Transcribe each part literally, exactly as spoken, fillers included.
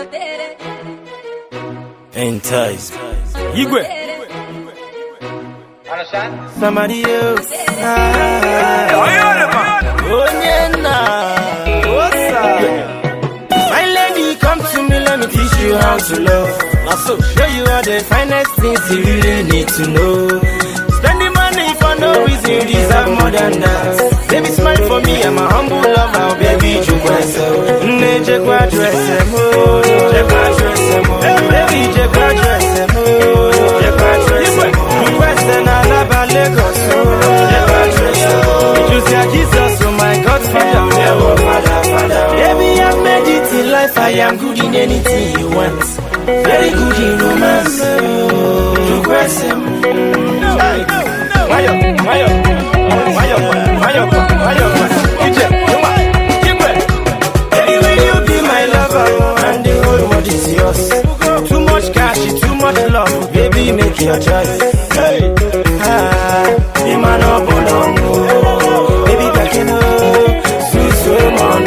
Entice. Igwe. Understand? Somebody else. Ah. Oh, yeah, what's up? My lady, come to me, let me teach you how to love. Also, show you all the finest things you really need to know. Spending money for no reason, you deserve more than that. Baby, smile for me, I'm a humble lover, baby, you myself. Neje kwa dress, mo. Je kwa dress, mo. Baby, je kwa dress, mo. Je kwa dress, mo. You question all about Lagos, mo. Je kwa dress, mo. You say Jesus, oh my God, Father, Father, Father. Baby, I've made it in life, I am good in anything you want. Very good in romance. You question, mo. Mayo, Mayo, Mayo, Mayo, Mayo, Ije, Yuma, Igwe. Baby, will you be my lover? And the whole world is yours. Too much cash, too much love. Baby, make your choice. Hey, ah, the man up along. Baby, back in up, sweet, sweet man.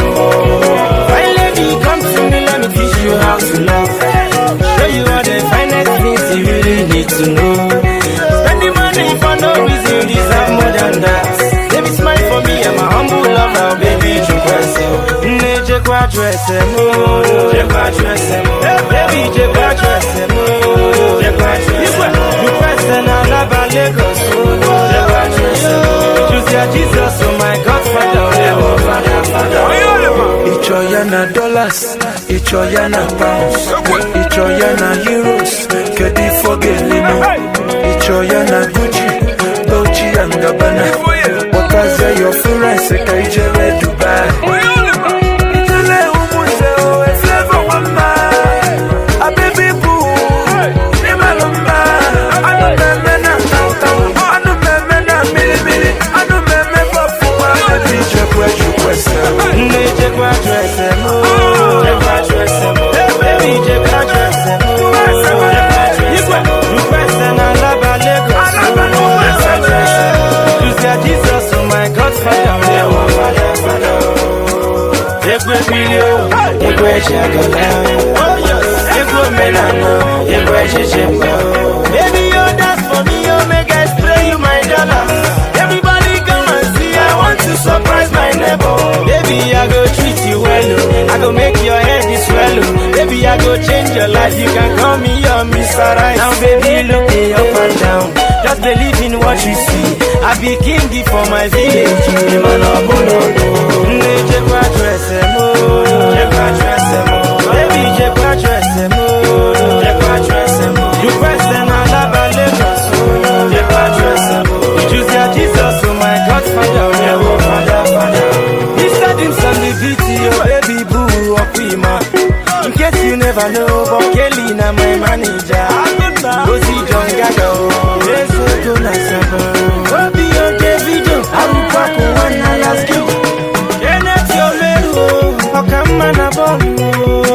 My lady, come to me, let me teach you how to love. Show you all the finest things you really need to know. Spending money for no reason, you deserve more than that. Baby, smile for me, I'm a humble lover, baby, you question. Neje kwa dress, mo. Je kwa dress, mo. Baby, je kwa dress, mo. Je kwa dress, mo. You question all about Lagos, mo. Je kwa dress, mo. You say Jesus, oh my God, Father, oh Father, Father. Ichoyana dollars, Ichoyana pounds, Ichoyana euros, Kedi Fogelino, Ichoyana Gucci, Dolce and Gabbana. What I say your friends, Kaijere Dubai. Itele umuse o eflevo mama, a baby boo, Imalumba, anu meme na tau tau, anu meme na mili mili, anu meme pafuwa, baby jekwe jekwe se. Neje kwa dress, mo. Je kwa dress, mo. Baby, je kwa dress, mo. Je kwa dress, mo. You question all about Lagos, mo. Je kwa dress, mo. You say Jesus, oh my God, Father, oh Father, Father. Egwe bilio, egwe jagola. Oh yes, egwe melano, egwe jejemba. Baby, you dance for me, you make I spray you my dollar. Everybody come and see, I want to surprise my neighbor. Baby, I go treat you well, oh. I go make your head this well, oh. Baby, I go change your life, you can call me your Mister Right. Now baby, look me up and down, just believe in what you see. I be king for my village. Neje kwa dress, mo. Je kwa dress, mo. Baby, je kwa dress, mo. Je kwa dress, mo. You question all about Lagos, oh. Je kwa dress, mo. You say Jesus, oh my God, Father, oh Father, Father. He said him some the video, baby boo, Okima. In case you never know, but Kelly na my manager. Go see John Gaga, yes, go na saba. Obi on Davido, I will pack one I ask you. Enet your meru, Okama na bolu.